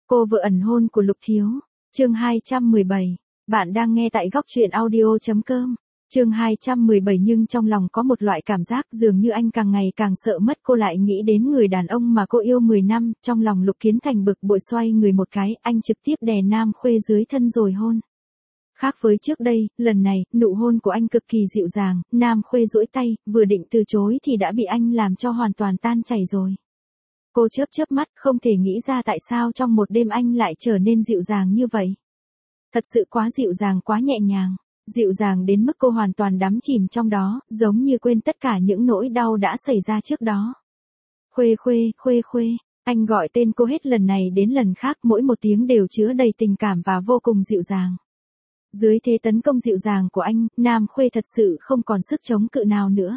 Cô vợ ẩn hôn của Lục Thiếu. Chương 217. Bạn đang nghe tại góc truyện audio.com. Chương 217 nhưng trong lòng có một loại cảm giác dường như anh càng ngày càng sợ mất cô lại nghĩ đến người đàn ông mà cô yêu 10 năm, trong lòng Lục Kiến Thành bực bội xoay người một cái, anh trực tiếp đè Nam Khuê dưới thân rồi hôn. Khác với trước đây, lần này, nụ hôn của anh cực kỳ dịu dàng, Nam Khuê duỗi tay, vừa định từ chối thì đã bị anh làm cho hoàn toàn tan chảy rồi. Cô chớp chớp mắt, không thể nghĩ ra tại sao trong một đêm anh lại trở nên dịu dàng như vậy. Thật sự quá dịu dàng, quá nhẹ nhàng. Dịu dàng đến mức cô hoàn toàn đắm chìm trong đó, giống như quên tất cả những nỗi đau đã xảy ra trước đó. Khuê Khuê, Khuê Khuê, anh gọi tên cô hết lần này đến lần khác, mỗi một tiếng đều chứa đầy tình cảm và vô cùng dịu dàng. Dưới thế tấn công dịu dàng của anh, Nam Khuê thật sự không còn sức chống cự nào nữa.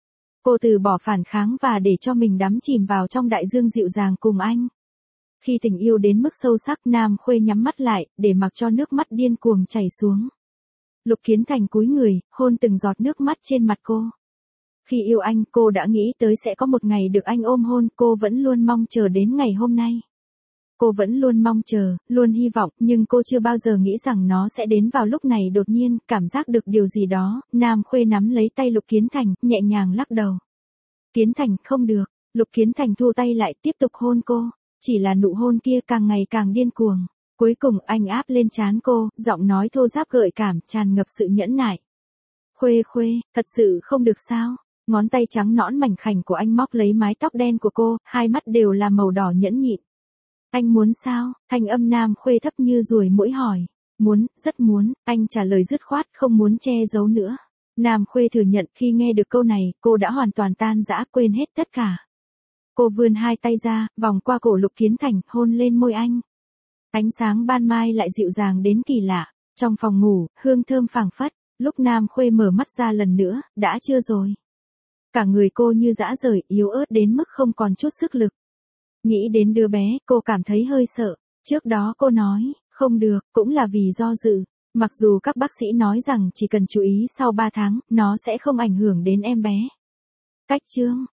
Cô từ bỏ phản kháng và để cho mình đắm chìm vào trong đại dương dịu dàng cùng anh. Khi tình yêu đến mức sâu sắc, Nam Khuê nhắm mắt lại, để mặc cho nước mắt điên cuồng chảy xuống. Lục Kiến Thành cúi người, hôn từng giọt nước mắt trên mặt cô. Khi yêu anh, cô đã nghĩ tới sẽ có một ngày được anh ôm hôn, cô vẫn luôn mong chờ đến ngày hôm nay. Cô vẫn luôn mong chờ, luôn hy vọng, nhưng cô chưa bao giờ nghĩ rằng nó sẽ đến vào lúc này đột nhiên, cảm giác được điều gì đó, Nam Khuê nắm lấy tay Lục Kiến Thành, nhẹ nhàng lắc đầu. Kiến Thành, không được, Lục Kiến Thành thu tay lại tiếp tục hôn cô, chỉ là nụ hôn kia càng ngày càng điên cuồng. Cuối cùng anh áp lên trán cô, giọng nói thô ráp gợi cảm, tràn ngập sự nhẫn nại. Khuê Khuê, thật sự không được sao? Ngón tay trắng nõn mảnh khảnh của anh móc lấy mái tóc đen của cô, hai mắt đều là màu đỏ nhẫn nhịn. Anh muốn sao? Thanh âm Nam Khuê thấp như ruồi muỗi hỏi. Muốn, rất muốn, anh trả lời dứt khoát, không muốn che giấu nữa. Nam Khuê thừa nhận khi nghe được câu này, cô đã hoàn toàn tan rã, quên hết tất cả. Cô vươn hai tay ra, vòng qua cổ Lục Kiến Thành, hôn lên môi anh. Ánh sáng ban mai lại dịu dàng đến kỳ lạ. Trong phòng ngủ, hương thơm phảng phất. Lúc Nam Khuê mở mắt ra lần nữa, đã chưa rồi. Cả người cô như rã rời, yếu ớt đến mức không còn chút sức lực. Nghĩ đến đứa bé, cô cảm thấy hơi sợ. Trước đó cô nói, không được, cũng là vì do dự. Mặc dù các bác sĩ nói rằng chỉ cần chú ý sau 3 tháng, nó sẽ không ảnh hưởng đến em bé. Cách chương,